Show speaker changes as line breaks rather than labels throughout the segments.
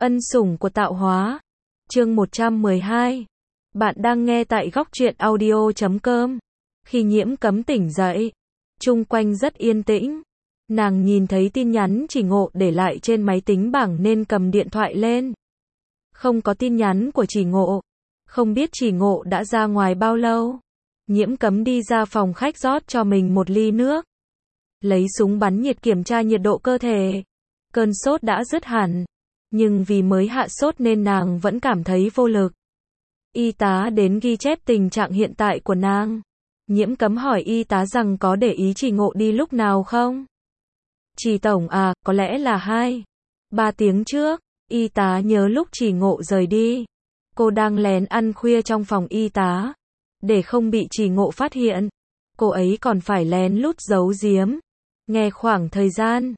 Ân sủng của tạo hóa. Chương 112. Bạn đang nghe tại góc truyện audio.com. Khi Nhiễm Cấm tỉnh dậy, chung quanh rất yên tĩnh. Nàng nhìn thấy tin nhắn Chỉ Ngộ để lại trên máy tính bảng nên cầm điện thoại lên. Không có tin nhắn của Chỉ Ngộ. Không biết Chỉ Ngộ đã ra ngoài bao lâu. Nhiễm Cấm đi ra phòng khách rót cho mình một ly nước. Lấy súng bắn nhiệt kiểm tra nhiệt độ cơ thể. Cơn sốt đã dứt hẳn. Nhưng vì mới hạ sốt nên nàng vẫn cảm thấy vô lực. Y tá đến ghi chép tình trạng hiện tại của nàng. Nhiễm Cấm hỏi y tá rằng có để ý Chỉ Ngộ đi lúc nào không? Chỉ tổng à, có lẽ là 2-3 tiếng trước. Y tá nhớ lúc Chỉ Ngộ rời đi. Cô đang lén ăn khuya trong phòng y tá. Để không bị Chỉ Ngộ phát hiện, cô ấy còn phải lén lút giấu giếm. Nghe khoảng thời gian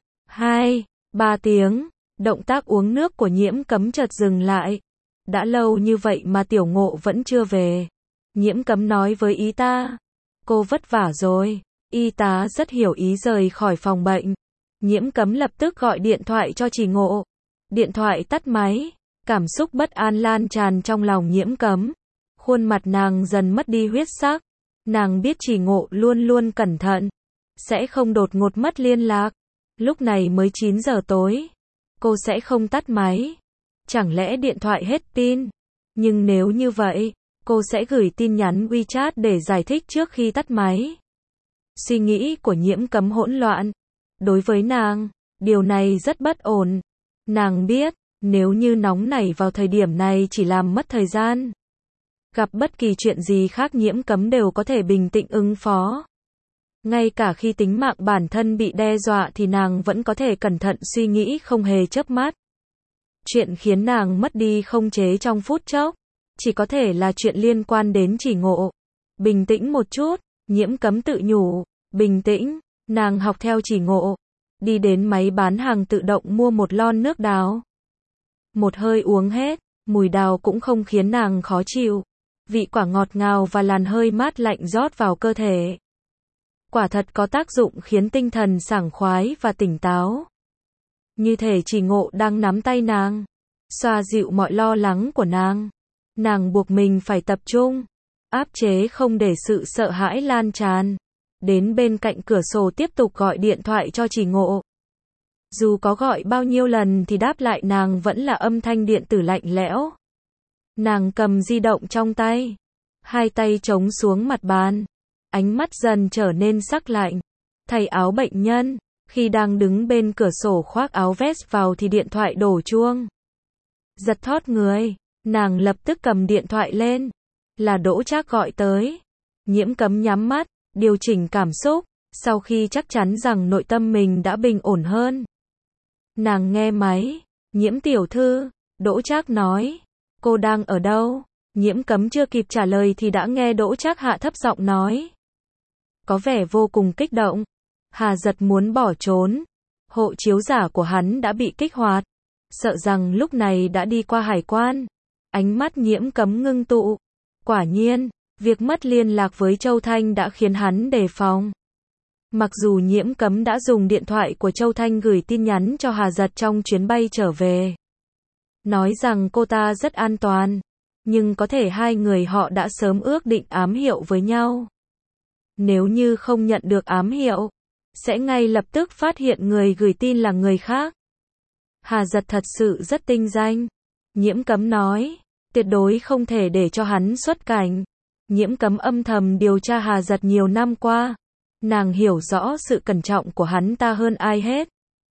2-3 tiếng, động tác uống nước của Nhiễm Cấm chợt dừng lại. Đã lâu như vậy mà Tiểu Ngộ vẫn chưa về. Nhiễm Cấm nói với y tá. Cô vất vả rồi. Y tá rất hiểu ý rời khỏi phòng bệnh. Nhiễm Cấm lập tức gọi điện thoại cho Chỉ Ngộ. Điện thoại tắt máy. Cảm xúc bất an lan tràn trong lòng Nhiễm Cấm. Khuôn mặt nàng dần mất đi huyết sắc. Nàng biết Chỉ Ngộ luôn luôn cẩn thận. Sẽ không đột ngột mất liên lạc. Lúc này mới 9 giờ tối. Cô sẽ không tắt máy. Chẳng lẽ điện thoại hết pin? Nhưng nếu như vậy, cô sẽ gửi tin nhắn WeChat để giải thích trước khi tắt máy. Suy nghĩ của Nhiễm Cấm hỗn loạn. Đối với nàng, điều này rất bất ổn. Nàng biết, nếu như nóng nảy vào thời điểm này chỉ làm mất thời gian. Gặp bất kỳ chuyện gì khác Nhiễm Cấm đều có thể bình tĩnh ứng phó. Ngay cả khi tính mạng bản thân bị đe dọa thì nàng vẫn có thể cẩn thận suy nghĩ không hề chớp mắt. Chuyện khiến nàng mất đi không chế trong phút chốc, chỉ có thể là chuyện liên quan đến Chỉ Ngộ. Bình tĩnh một chút, Nhiễm Cấm tự nhủ, bình tĩnh, nàng học theo Chỉ Ngộ. Đi đến máy bán hàng tự động mua một lon nước đào. Một hơi uống hết, mùi đào cũng không khiến nàng khó chịu. Vị quả ngọt ngào và làn hơi mát lạnh rót vào cơ thể. Quả thật có tác dụng khiến tinh thần sảng khoái và tỉnh táo. Như thể Chỉ Ngộ đang nắm tay nàng, xoa dịu mọi lo lắng của nàng. Nàng buộc mình phải tập trung, áp chế không để sự sợ hãi lan tràn. Đến bên cạnh cửa sổ tiếp tục gọi điện thoại cho Chỉ Ngộ. Dù có gọi bao nhiêu lần thì đáp lại nàng vẫn là âm thanh điện tử lạnh lẽo. Nàng cầm di động trong tay, hai tay chống xuống mặt bàn. Ánh mắt dần trở nên sắc lạnh. Thay áo bệnh nhân. Khi đang đứng bên cửa sổ khoác áo vest vào thì điện thoại đổ chuông. Giật thót người, nàng lập tức cầm điện thoại lên. Là Đỗ Trác gọi tới. Nhiễm Cấm nhắm mắt, điều chỉnh cảm xúc. Sau khi chắc chắn rằng nội tâm mình đã bình ổn hơn, nàng nghe máy. Nhiễm tiểu thư, Đỗ Trác nói. Cô đang ở đâu? Nhiễm Cấm chưa kịp trả lời thì đã nghe Đỗ Trác hạ thấp giọng nói. Có vẻ vô cùng kích động. Hà Giật muốn bỏ trốn. Hộ chiếu giả của hắn đã bị kích hoạt. Sợ rằng lúc này đã đi qua hải quan. Ánh mắt Nhiễm Cấm ngưng tụ. Quả nhiên, việc mất liên lạc với Châu Thanh đã khiến hắn đề phòng. Mặc dù Nhiễm Cấm đã dùng điện thoại của Châu Thanh gửi tin nhắn cho Hà Giật trong chuyến bay trở về. Nói rằng cô ta rất an toàn. Nhưng có thể hai người họ đã sớm ước định ám hiệu với nhau. Nếu như không nhận được ám hiệu, sẽ ngay lập tức phát hiện người gửi tin là người khác. Hà Giật thật sự rất tinh danh. Nhiễm Cấm nói, tuyệt đối không thể để cho hắn xuất cảnh. Nhiễm Cấm âm thầm điều tra Hà Giật nhiều năm qua. Nàng hiểu rõ sự cẩn trọng của hắn ta hơn ai hết.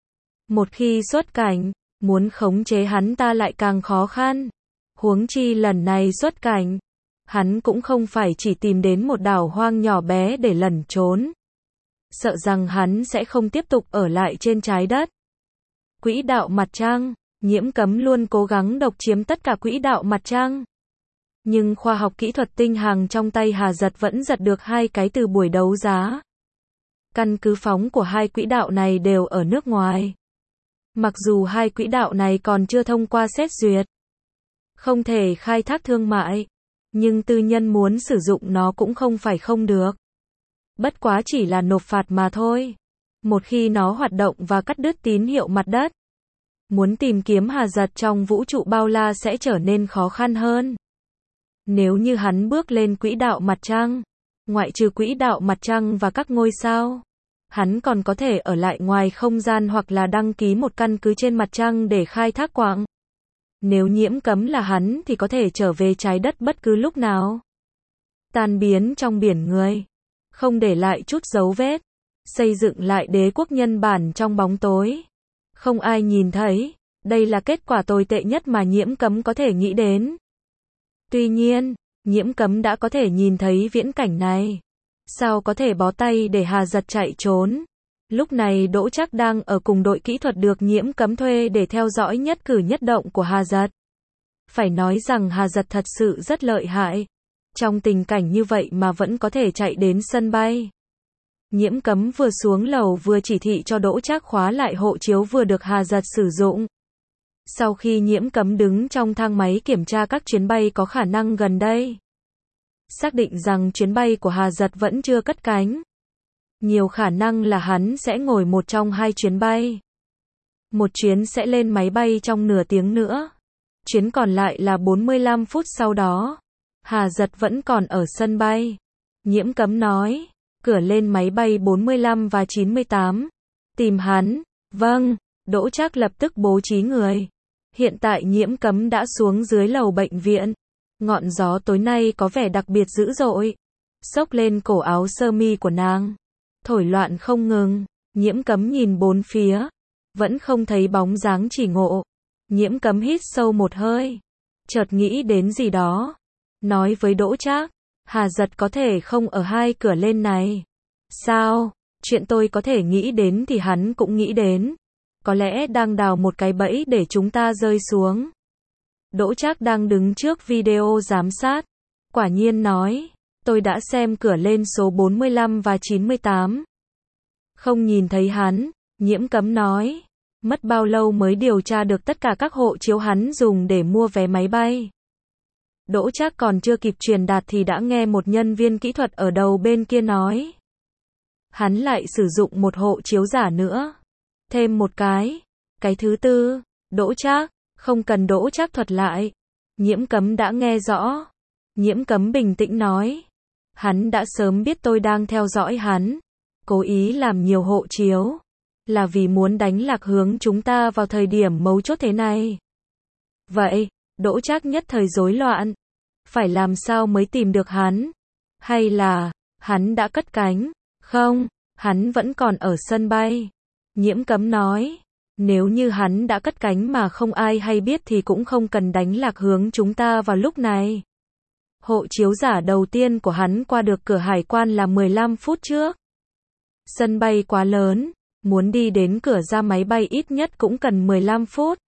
Một khi xuất cảnh, muốn khống chế hắn ta lại càng khó khăn. Huống chi lần này xuất cảnh, hắn cũng không phải chỉ tìm đến một đảo hoang nhỏ bé để lẩn trốn. Sợ rằng hắn sẽ không tiếp tục ở lại trên trái đất. Quỹ đạo mặt trăng. Nhiễm Cấm luôn cố gắng độc chiếm tất cả quỹ đạo mặt trăng. Nhưng khoa học kỹ thuật tinh hằng trong tay Hà Giật vẫn giật được 2 cái từ buổi đấu giá. Căn cứ phóng của 2 quỹ đạo này đều ở nước ngoài. Mặc dù 2 quỹ đạo này còn chưa thông qua xét duyệt, không thể khai thác thương mại, nhưng tư nhân muốn sử dụng nó cũng không phải không được. Bất quá chỉ là nộp phạt mà thôi. Một khi nó hoạt động và cắt đứt tín hiệu mặt đất, Muốn tìm kiếm Hà Giật trong vũ trụ bao la sẽ trở nên khó khăn hơn. Nếu như hắn bước lên quỹ đạo mặt trăng, ngoại trừ quỹ đạo mặt trăng và các ngôi sao, hắn còn có thể ở lại ngoài không gian hoặc là đăng ký một căn cứ trên mặt trăng để khai thác quặng. Nếu Nhiễm Cấm là hắn thì có thể trở về trái đất bất cứ lúc nào. Tan biến trong biển người, không để lại chút dấu vết, xây dựng lại đế quốc nhân bản trong bóng tối. Không ai nhìn thấy, đây là kết quả tồi tệ nhất mà Nhiễm Cấm có thể nghĩ đến. Tuy nhiên, Nhiễm Cấm đã có thể nhìn thấy viễn cảnh này. Sao có thể bó tay để Hà Giật chạy trốn? Lúc này Đỗ Trác đang ở cùng đội kỹ thuật được Nhiễm Cấm thuê để theo dõi nhất cử nhất động của Hà Giật. Phải nói rằng Hà Giật thật sự rất lợi hại. Trong tình cảnh như vậy mà vẫn có thể chạy đến sân bay. Nhiễm Cấm vừa xuống lầu vừa chỉ thị cho Đỗ Trác khóa lại hộ chiếu vừa được Hà Giật sử dụng. Sau khi Nhiễm Cấm đứng trong thang máy kiểm tra các chuyến bay có khả năng gần đây, xác định rằng chuyến bay của Hà Giật vẫn chưa cất cánh. Nhiều khả năng là hắn sẽ ngồi một trong hai chuyến bay. Một chuyến sẽ lên máy bay trong nửa tiếng nữa. Chuyến còn lại là 45 phút sau đó. Hà Giật vẫn còn ở sân bay. Nhiễm Cấm nói, cửa lên máy bay 45 và 98. Tìm hắn. Vâng, Đỗ Trác lập tức bố trí người. Hiện tại Nhiễm Cấm đã xuống dưới lầu bệnh viện. Ngọn gió tối nay có vẻ đặc biệt dữ dội. Xốc lên cổ áo sơ mi của nàng. Thổi loạn không ngừng. Nhiễm Cấm nhìn bốn phía. Vẫn không thấy bóng dáng Chỉ Ngộ. Nhiễm Cấm hít sâu một hơi. Chợt nghĩ đến gì đó. Nói với Đỗ Trác, Hà Giật có thể không ở hai cửa lên này. Sao? Chuyện tôi có thể nghĩ đến thì hắn cũng nghĩ đến. Có lẽ đang đào một cái bẫy để chúng ta rơi xuống. Đỗ Trác đang đứng trước video giám sát. Quả nhiên nói, tôi đã xem cửa lên số 45 và 98. Không nhìn thấy hắn, Nhiễm Cấm nói. Mất bao lâu mới điều tra được tất cả các hộ chiếu hắn dùng để mua vé máy bay. Đỗ Trác còn chưa kịp truyền đạt thì đã nghe một nhân viên kỹ thuật ở đầu bên kia nói. Hắn lại sử dụng một hộ chiếu giả nữa. Thêm một cái. Cái thứ tư. Đỗ Trác, không cần Đỗ Trác thuật lại. Nhiễm Cấm đã nghe rõ. Nhiễm Cấm bình tĩnh nói. Hắn đã sớm biết tôi đang theo dõi hắn. Cố ý làm nhiều hộ chiếu. Là vì muốn đánh lạc hướng chúng ta vào thời điểm mấu chốt thế này. Vậy, Đỗ Trác nhất thời rối loạn. Phải làm sao mới tìm được hắn? Hay là, hắn đã cất cánh? Không, hắn vẫn còn ở sân bay. Nhiễm Cấm nói, nếu như hắn đã cất cánh mà không ai hay biết thì cũng không cần đánh lạc hướng chúng ta vào lúc này. Hộ chiếu giả đầu tiên của hắn qua được cửa hải quan là 15 phút trước. Sân bay quá lớn, muốn đi đến cửa ra máy bay ít nhất cũng cần 15 phút.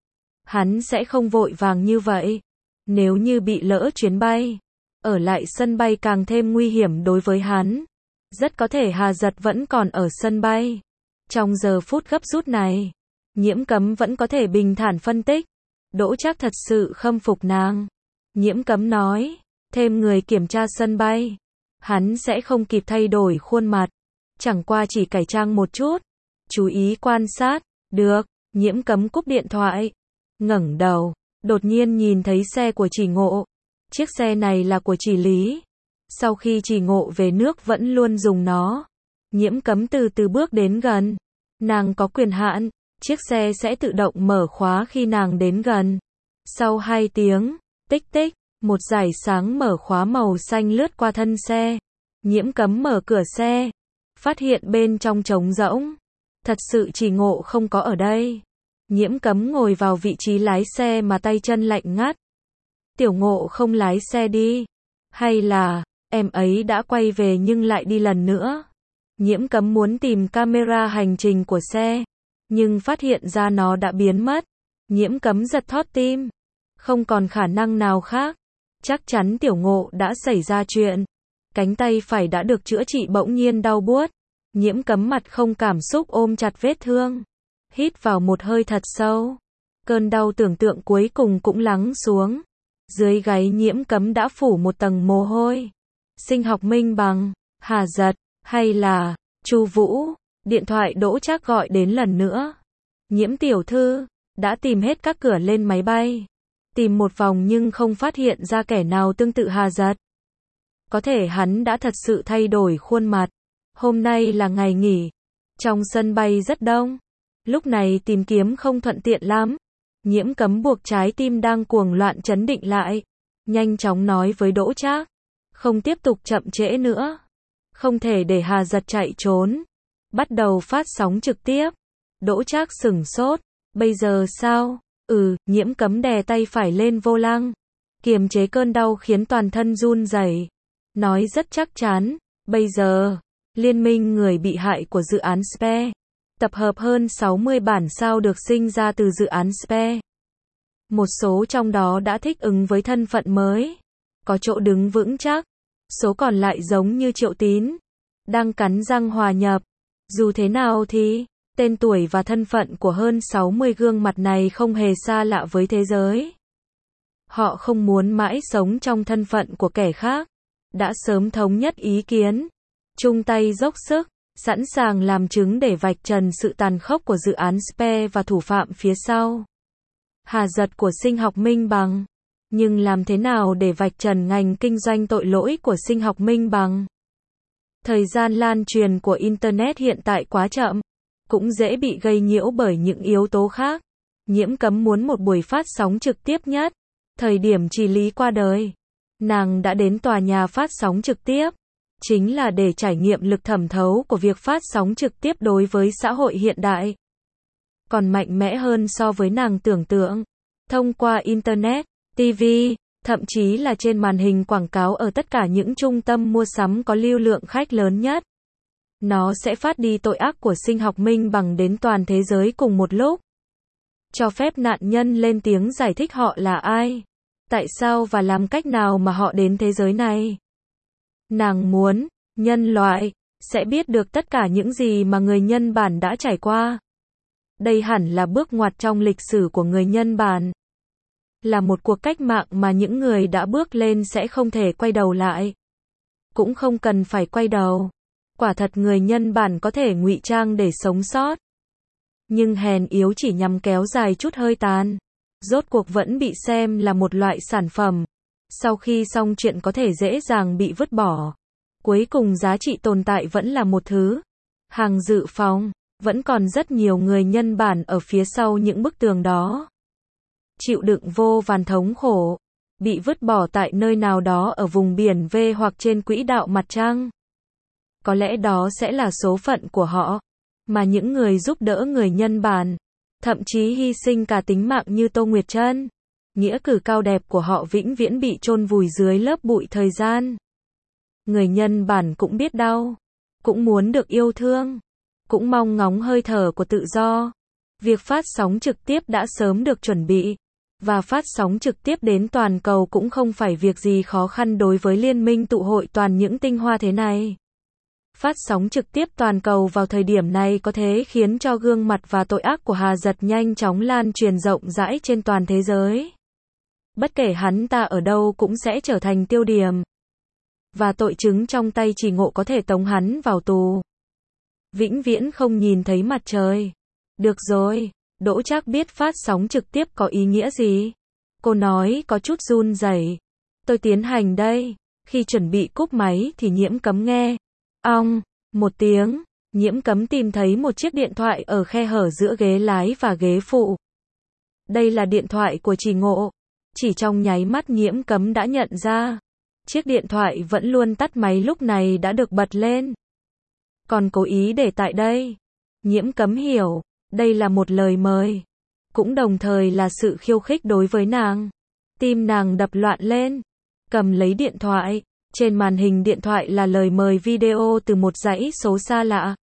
Hắn sẽ không vội vàng như vậy. Nếu như bị lỡ chuyến bay, ở lại sân bay càng thêm nguy hiểm đối với hắn. Rất có thể Hà Giật vẫn còn ở sân bay. Trong giờ phút gấp rút này, Nhiễm Cấm vẫn có thể bình thản phân tích. Đỗ Trác thật sự khâm phục nàng. Nhiễm Cấm nói, thêm người kiểm tra sân bay. Hắn sẽ không kịp thay đổi khuôn mặt. Chẳng qua chỉ cải trang một chút. Chú ý quan sát. Được, Nhiễm Cấm cúp điện thoại. Ngẩng đầu, đột nhiên nhìn thấy xe của Chỉ Ngộ. Chiếc xe này là của Chỉ Lý. Sau khi Chỉ Ngộ về nước vẫn luôn dùng nó. Nhiễm Cấm từ từ bước đến gần. Nàng có quyền hạn, chiếc xe sẽ tự động mở khóa khi nàng đến gần. Sau 2 tiếng, tích tích, một dải sáng mở khóa màu xanh lướt qua thân xe. Nhiễm Cấm mở cửa xe, phát hiện bên trong trống rỗng. Thật sự Chỉ Ngộ không có ở đây. Nhiễm Cấm ngồi vào vị trí lái xe mà tay chân lạnh ngắt. Tiểu Ngộ không lái xe đi. Hay là, em ấy đã quay về nhưng lại đi lần nữa. Nhiễm Cấm muốn tìm camera hành trình của xe. Nhưng phát hiện ra nó đã biến mất. Nhiễm Cấm giật thót tim. Không còn khả năng nào khác. Chắc chắn Tiểu Ngộ đã xảy ra chuyện. Cánh tay phải đã được chữa trị bỗng nhiên đau buốt. Nhiễm Cấm mặt không cảm xúc ôm chặt vết thương. Hít vào một hơi thật sâu. Cơn đau tưởng tượng cuối cùng cũng lắng xuống. Dưới gáy Nhiễm Cấm đã phủ một tầng mồ hôi. Sinh học minh bằng, Hà Giật, hay là, Chu Vũ. Điện thoại Đỗ Trác gọi đến lần nữa. Nhiễm tiểu thư, đã tìm hết các cửa lên máy bay. Tìm một vòng nhưng không phát hiện ra kẻ nào tương tự Hà Giật. Có thể hắn đã thật sự thay đổi khuôn mặt. Hôm nay là ngày nghỉ. Trong sân bay rất đông. Lúc này tìm kiếm không thuận tiện lắm. Nhiễm Cấm buộc trái tim đang cuồng loạn trấn định lại. Nhanh chóng nói với Đỗ Trác. Không tiếp tục chậm trễ nữa. Không thể để Hà Giật chạy trốn. Bắt đầu phát sóng trực tiếp. Đỗ Trác sửng sốt. Bây giờ sao? Nhiễm Cấm đè tay phải lên vô lăng. Kiềm chế cơn đau khiến toàn thân run rẩy. Nói rất chắc chắn. Bây giờ, Liên minh người bị hại của dự án SPE. Tập hợp hơn 60 bản sao được sinh ra từ dự án SPE. Một số trong đó đã thích ứng với thân phận mới. Có chỗ đứng vững chắc. Số còn lại giống như Triệu Tín. Đang cắn răng hòa nhập. Dù thế nào thì, tên tuổi và thân phận của hơn 60 gương mặt này không hề xa lạ với thế giới. Họ không muốn mãi sống trong thân phận của kẻ khác. Đã sớm thống nhất ý kiến. Chung tay dốc sức. Sẵn sàng làm chứng để vạch trần sự tàn khốc của dự án SPE và thủ phạm phía sau. Hà Giật của sinh học minh bằng. Nhưng làm thế nào để vạch trần ngành kinh doanh tội lỗi của sinh học minh bằng? Thời gian lan truyền của Internet hiện tại quá chậm. Cũng dễ bị gây nhiễu bởi những yếu tố khác. Nhiễm Cấm muốn một buổi phát sóng trực tiếp nhất. Thời điểm Trì Lý qua đời. Nàng đã đến tòa nhà phát sóng trực tiếp. Chính là để trải nghiệm lực thẩm thấu của việc phát sóng trực tiếp đối với xã hội hiện đại. Còn mạnh mẽ hơn so với nàng tưởng tượng. Thông qua Internet, TV, thậm chí là trên màn hình quảng cáo ở tất cả những trung tâm mua sắm có lưu lượng khách lớn nhất. Nó sẽ phát đi tội ác của sinh học minh bằng đến toàn thế giới cùng một lúc. Cho phép nạn nhân lên tiếng giải thích họ là ai, tại sao và làm cách nào mà họ đến thế giới này. Nàng muốn, nhân loại, sẽ biết được tất cả những gì mà người nhân bản đã trải qua. Đây hẳn là bước ngoặt trong lịch sử của người nhân bản. Là một cuộc cách mạng mà những người đã bước lên sẽ không thể quay đầu lại. Cũng không cần phải quay đầu. Quả thật người nhân bản có thể ngụy trang để sống sót. Nhưng hèn yếu chỉ nhằm kéo dài chút hơi tàn. Rốt cuộc vẫn bị xem là một loại sản phẩm. Sau khi xong chuyện có thể dễ dàng bị vứt bỏ. Cuối cùng giá trị tồn tại vẫn là một thứ. Hàng dự phòng. Vẫn còn rất nhiều người nhân bản ở phía sau những bức tường đó. Chịu đựng vô vàn thống khổ. Bị vứt bỏ tại nơi nào đó ở vùng biển V hoặc trên quỹ đạo mặt trăng. Có lẽ đó sẽ là số phận của họ. Mà những người giúp đỡ người nhân bản, thậm chí hy sinh cả tính mạng như Tô Nguyệt Trân, nghĩa cử cao đẹp của họ vĩnh viễn bị chôn vùi dưới lớp bụi thời gian. Người nhân bản cũng biết đau, cũng muốn được yêu thương, cũng mong ngóng hơi thở của tự do. Việc phát sóng trực tiếp đã sớm được chuẩn bị, và phát sóng trực tiếp đến toàn cầu cũng không phải việc gì khó khăn đối với liên minh tụ hội toàn những tinh hoa thế này. Phát sóng trực tiếp toàn cầu vào thời điểm này có thể khiến cho gương mặt và tội ác của Hà Giật nhanh chóng lan truyền rộng rãi trên toàn thế giới. Bất kể hắn ta ở đâu cũng sẽ trở thành tiêu điểm. Và tội chứng trong tay Trì Ngộ có thể tống hắn vào tù. Vĩnh viễn không nhìn thấy mặt trời. Được rồi, Đỗ Trác biết phát sóng trực tiếp có ý nghĩa gì. Cô nói có chút run rẩy. Tôi tiến hành đây. Khi chuẩn bị cúp máy thì Nhiễm Cấm nghe. Ong, một tiếng, Nhiễm Cấm tìm thấy một chiếc điện thoại ở khe hở giữa ghế lái và ghế phụ. Đây là điện thoại của Trì Ngộ. Chỉ trong nháy mắt Nhiễm Cấm đã nhận ra. Chiếc điện thoại vẫn luôn tắt máy lúc này đã được bật lên. Còn cố ý để tại đây. Nhiễm Cấm hiểu, đây là một lời mời. Cũng đồng thời là sự khiêu khích đối với nàng. Tim nàng đập loạn lên. Cầm lấy điện thoại. Trên màn hình điện thoại là lời mời video từ một dãy số xa lạ.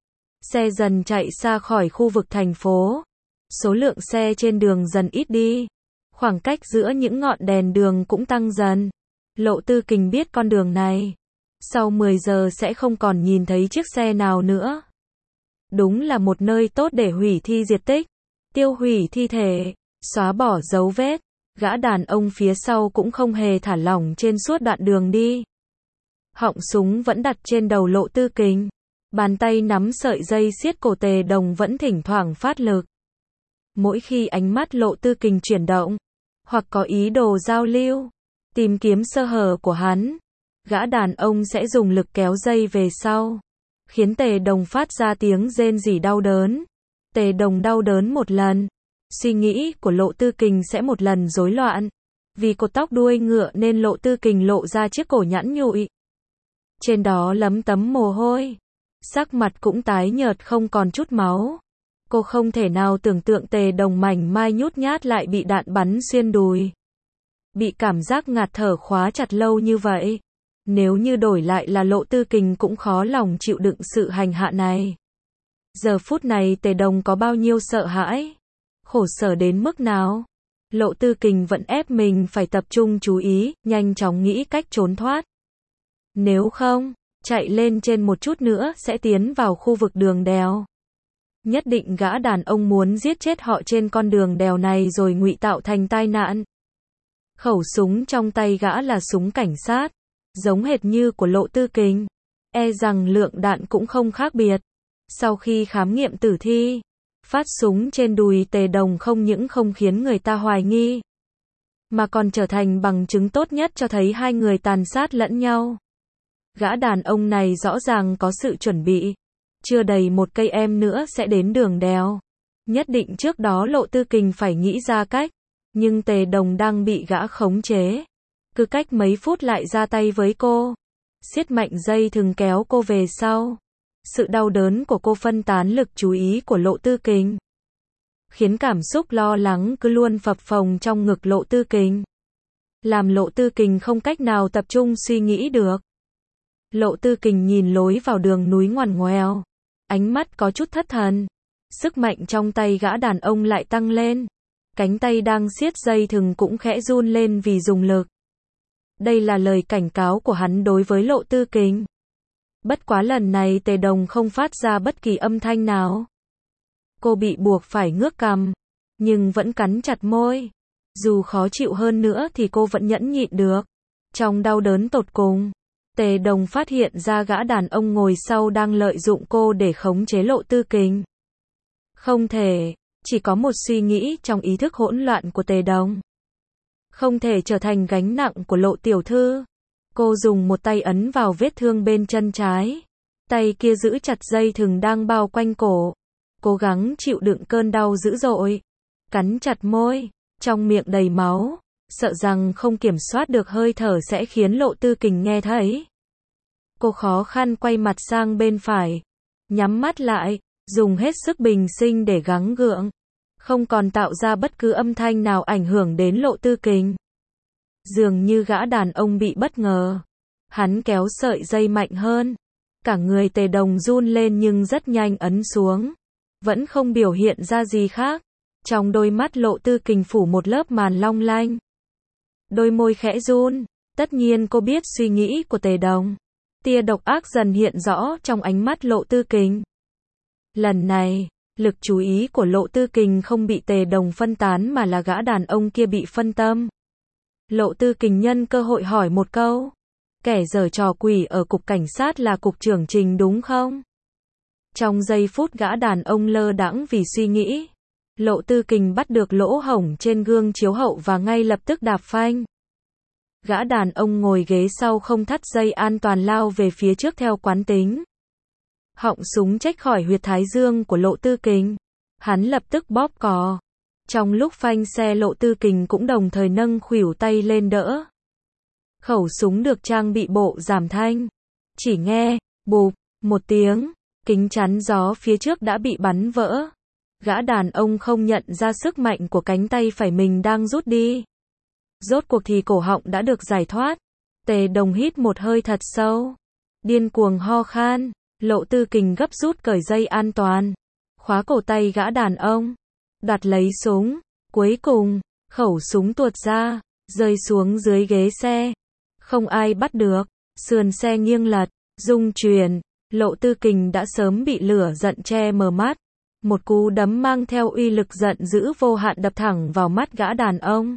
Xe dần chạy xa khỏi khu vực thành phố. Số lượng xe trên đường dần ít đi. Khoảng cách giữa những ngọn đèn đường cũng tăng dần. Lộ Tư Kình biết con đường này. Sau 10 giờ sẽ không còn nhìn thấy chiếc xe nào nữa. Đúng là một nơi tốt để hủy thi diệt tích. Tiêu hủy thi thể. Xóa bỏ dấu vết. Gã đàn ông phía sau cũng không hề thả lỏng trên suốt đoạn đường đi. Họng súng vẫn đặt trên đầu Lộ Tư Kình. Bàn tay nắm sợi dây siết cổ Tề Đồng vẫn thỉnh thoảng phát lực. Mỗi khi ánh mắt Lộ Tư Kình chuyển động, hoặc có ý đồ giao lưu, tìm kiếm sơ hở của hắn, gã đàn ông sẽ dùng lực kéo dây về sau, khiến Tề Đồng phát ra tiếng rên rỉ đau đớn. Tề Đồng đau đớn một lần, suy nghĩ của Lộ Tư Kình sẽ một lần rối loạn. Vì cột tóc đuôi ngựa nên Lộ Tư Kình lộ ra chiếc cổ nhẵn nhụi. Trên đó lấm tấm mồ hôi. Sắc mặt cũng tái nhợt không còn chút máu. Cô không thể nào tưởng tượng Tề Đồng mảnh mai nhút nhát lại bị đạn bắn xuyên đùi. Bị cảm giác ngạt thở khóa chặt lâu như vậy. Nếu như đổi lại là Lộ Tư Kình cũng khó lòng chịu đựng sự hành hạ này. Giờ phút này Tề Đồng có bao nhiêu sợ hãi, khổ sở đến mức nào. Lộ Tư Kình vẫn ép mình phải tập trung chú ý, nhanh chóng nghĩ cách trốn thoát. Nếu không, chạy lên trên một chút nữa sẽ tiến vào khu vực đường đèo. Nhất định gã đàn ông muốn giết chết họ trên con đường đèo này rồi ngụy tạo thành tai nạn. Khẩu súng trong tay gã là súng cảnh sát, giống hệt như của Lộ Tư Kình. E rằng lượng đạn cũng không khác biệt. Sau khi khám nghiệm tử thi, phát súng trên đùi Tề Đồng không những không khiến người ta hoài nghi, mà còn trở thành bằng chứng tốt nhất cho thấy hai người tàn sát lẫn nhau. Gã đàn ông này rõ ràng có sự chuẩn bị. Chưa đầy một cây em nữa sẽ đến đường đèo. Nhất định trước đó Lộ Tư Kình phải nghĩ ra cách. Nhưng Tề Đồng đang bị gã khống chế. Cứ cách mấy phút lại ra tay với cô. Siết mạnh dây thừng kéo cô về sau. Sự đau đớn của cô phân tán lực chú ý của Lộ Tư Kình, khiến cảm xúc lo lắng cứ luôn phập phồng trong ngực Lộ Tư Kình, làm Lộ Tư Kình không cách nào tập trung suy nghĩ được. Lộ Tư Kình nhìn lối vào đường núi ngoằn ngoèo, ánh mắt có chút thất thần. Sức mạnh trong tay gã đàn ông lại tăng lên. Cánh tay đang siết dây thừng cũng khẽ run lên vì dùng lực. Đây là lời cảnh cáo của hắn đối với Lộ Tư Kình. Bất quá lần này Tề Đồng không phát ra bất kỳ âm thanh nào. Cô bị buộc phải ngước cằm, nhưng vẫn cắn chặt môi. Dù khó chịu hơn nữa thì cô vẫn nhẫn nhịn được. Trong đau đớn tột cùng, Tề Đồng phát hiện ra gã đàn ông ngồi sau đang lợi dụng cô để khống chế Lộ Tư Kình. Không thể, chỉ có một suy nghĩ trong ý thức hỗn loạn của Tề Đồng. Không thể trở thành gánh nặng của Lộ tiểu thư. Cô dùng một tay ấn vào vết thương bên chân trái. Tay kia giữ chặt dây thừng đang bao quanh cổ. Cố gắng chịu đựng cơn đau dữ dội. Cắn chặt môi, trong miệng đầy máu. Sợ rằng không kiểm soát được hơi thở sẽ khiến Lộ Tư Kình nghe thấy. Cô khó khăn quay mặt sang bên phải. Nhắm mắt lại, dùng hết sức bình sinh để gắng gượng. Không còn tạo ra bất cứ âm thanh nào ảnh hưởng đến Lộ Tư Kình. Dường như gã đàn ông bị bất ngờ. Hắn kéo sợi dây mạnh hơn. Cả người Tề Đồng run lên nhưng rất nhanh ấn xuống. Vẫn không biểu hiện ra gì khác. Trong đôi mắt Lộ Tư Kình phủ một lớp màn long lanh. Đôi môi khẽ run. Tất nhiên cô biết suy nghĩ của Tề Đồng. Tia độc ác dần hiện rõ trong ánh mắt Lộ Tư Kình. Lần này, lực chú ý của Lộ Tư Kình không bị Tề Đồng phân tán mà là gã đàn ông kia bị phân tâm. Lộ Tư Kình nhân cơ hội hỏi một câu. Kẻ giở trò quỷ ở cục cảnh sát là cục trưởng Trình đúng không? Trong giây phút gã đàn ông lơ đãng vì suy nghĩ, Lộ Tư Kình bắt được lỗ hổng trên gương chiếu hậu và ngay lập tức đạp phanh. Gã đàn ông ngồi ghế sau không thắt dây an toàn lao về phía trước theo quán tính. Họng súng chếch khỏi huyệt thái dương của Lộ Tư Kình. Hắn lập tức bóp cò. Trong lúc phanh xe Lộ Tư Kình cũng đồng thời nâng khuỷu tay lên đỡ. Khẩu súng được trang bị bộ giảm thanh. Chỉ nghe, bụp, một tiếng, kính chắn gió phía trước đã bị bắn vỡ. Gã đàn ông không nhận ra sức mạnh của cánh tay phải mình đang rút đi. Rốt cuộc thì cổ họng đã được giải thoát. Tề Đồng hít một hơi thật sâu. Điên cuồng ho khan. Lộ Tư Kình gấp rút cởi dây an toàn. Khóa cổ tay gã đàn ông. Đoạt lấy súng. Cuối cùng, khẩu súng tuột ra, rơi xuống dưới ghế xe. Không ai bắt được. Sườn xe nghiêng lật, rung chuyển. Lộ Tư Kình đã sớm bị lửa giận che mờ mắt. Một cú đấm mang theo uy lực giận dữ vô hạn đập thẳng vào mắt gã đàn ông.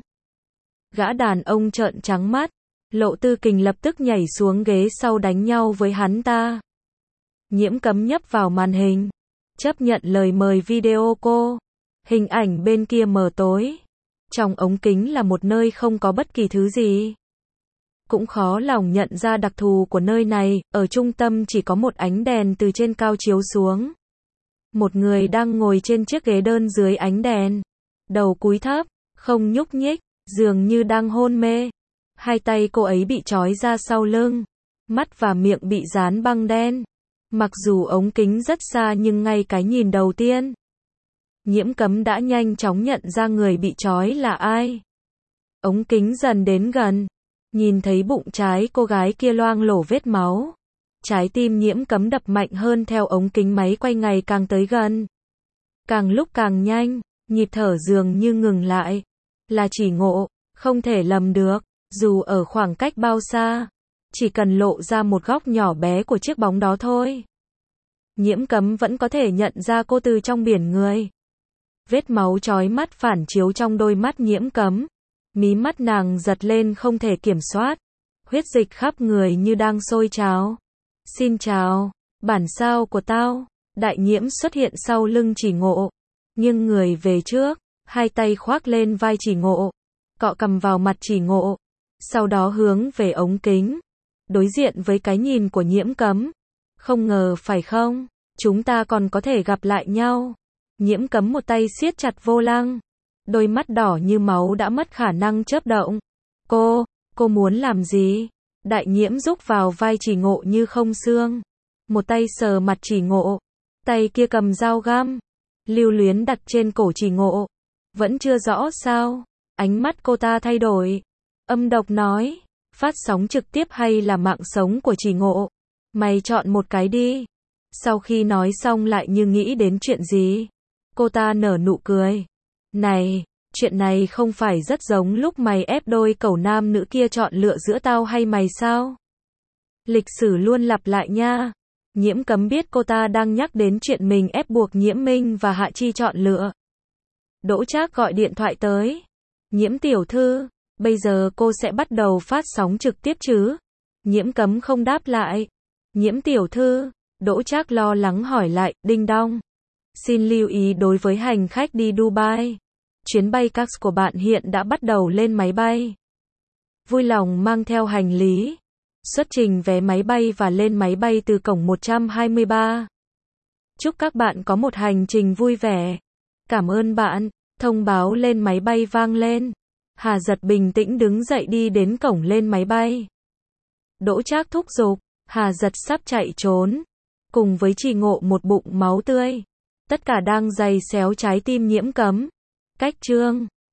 Gã đàn ông trợn trắng mắt. Lộ Tư Kình lập tức nhảy xuống ghế sau đánh nhau với hắn ta. Nhiễm Cấm nhấp vào màn hình. Chấp nhận lời mời video cô. Hình ảnh bên kia mờ tối. Trong ống kính là một nơi không có bất kỳ thứ gì. Cũng khó lòng nhận ra đặc thù của nơi này, ở trung tâm chỉ có một ánh đèn từ trên cao chiếu xuống. Một người đang ngồi trên chiếc ghế đơn dưới ánh đèn. Đầu cúi thấp, không nhúc nhích, dường như đang hôn mê. Hai tay cô ấy bị trói ra sau lưng. Mắt và miệng bị dán băng đen. Mặc dù ống kính rất xa nhưng ngay cái nhìn đầu tiên, Nhiễm Cấm đã nhanh chóng nhận ra người bị trói là ai. Ống kính dần đến gần. Nhìn thấy bụng trái cô gái kia loang lổ vết máu. Trái tim Nhiễm Cấm đập mạnh hơn theo ống kính máy quay ngày càng tới gần. Càng lúc càng nhanh, nhịp thở dường như ngừng lại. Là Chỉ Ngộ, không thể lầm được, dù ở khoảng cách bao xa. Chỉ cần lộ ra một góc nhỏ bé của chiếc bóng đó thôi. Nhiễm Cấm vẫn có thể nhận ra cô từ trong biển người. Vết máu chói mắt phản chiếu trong đôi mắt Nhiễm Cấm. Mí mắt nàng giật lên không thể kiểm soát. Huyết dịch khắp người như đang sôi trào. Xin chào, bản sao của tao. Đại Nhiễm xuất hiện sau lưng Chỉ Ngộ. Nghiêng người về trước, hai tay khoác lên vai Chỉ Ngộ. Cọ cằm vào mặt Chỉ Ngộ. Sau đó hướng về ống kính. Đối diện với cái nhìn của Nhiễm Cấm. Không ngờ phải không? Chúng ta còn có thể gặp lại nhau. Nhiễm Cấm một tay siết chặt vô lăng. Đôi mắt đỏ như máu đã mất khả năng chớp động. Cô muốn làm gì? Đại Nhiễm rúc vào vai Chỉ Ngộ như không xương. Một tay sờ mặt Chỉ Ngộ. Tay kia cầm dao găm. Lưu luyến đặt trên cổ Chỉ Ngộ. Vẫn chưa rõ sao? Ánh mắt cô ta thay đổi. Âm độc nói. Phát sóng trực tiếp hay là mạng sống của Chỉ Ngộ? Mày chọn một cái đi. Sau khi nói xong lại như nghĩ đến chuyện gì. Cô ta nở nụ cười. Này, chuyện này không phải rất giống lúc mày ép đôi cẩu nam nữ kia chọn lựa giữa tao hay mày sao? Lịch sử luôn lặp lại nha. Nhiễm Cấm biết cô ta đang nhắc đến chuyện mình ép buộc Nhiễm Minh và Hạ Chi chọn lựa. Đỗ Trác gọi điện thoại tới. Nhiễm tiểu thư, bây giờ cô sẽ bắt đầu phát sóng trực tiếp chứ? Nhiễm Cấm không đáp lại. Nhiễm tiểu thư, Đỗ Trác lo lắng hỏi lại, đinh đong. Xin lưu ý đối với hành khách đi Dubai. Chuyến bay CAX của bạn hiện đã bắt đầu lên máy bay. Vui lòng mang theo hành lý. Xuất trình vé máy bay và lên máy bay từ cổng 123. Chúc các bạn có một hành trình vui vẻ. Cảm ơn bạn. Thông báo lên máy bay vang lên. Hà Giật bình tĩnh đứng dậy đi đến cổng lên máy bay. Đỗ Trác thúc giục. Hà Giật sắp chạy trốn. Cùng với Chỉ Ngộ một bụng máu tươi. Tất cả đang giày xéo trái tim Nhiễm Cấm. Cách chương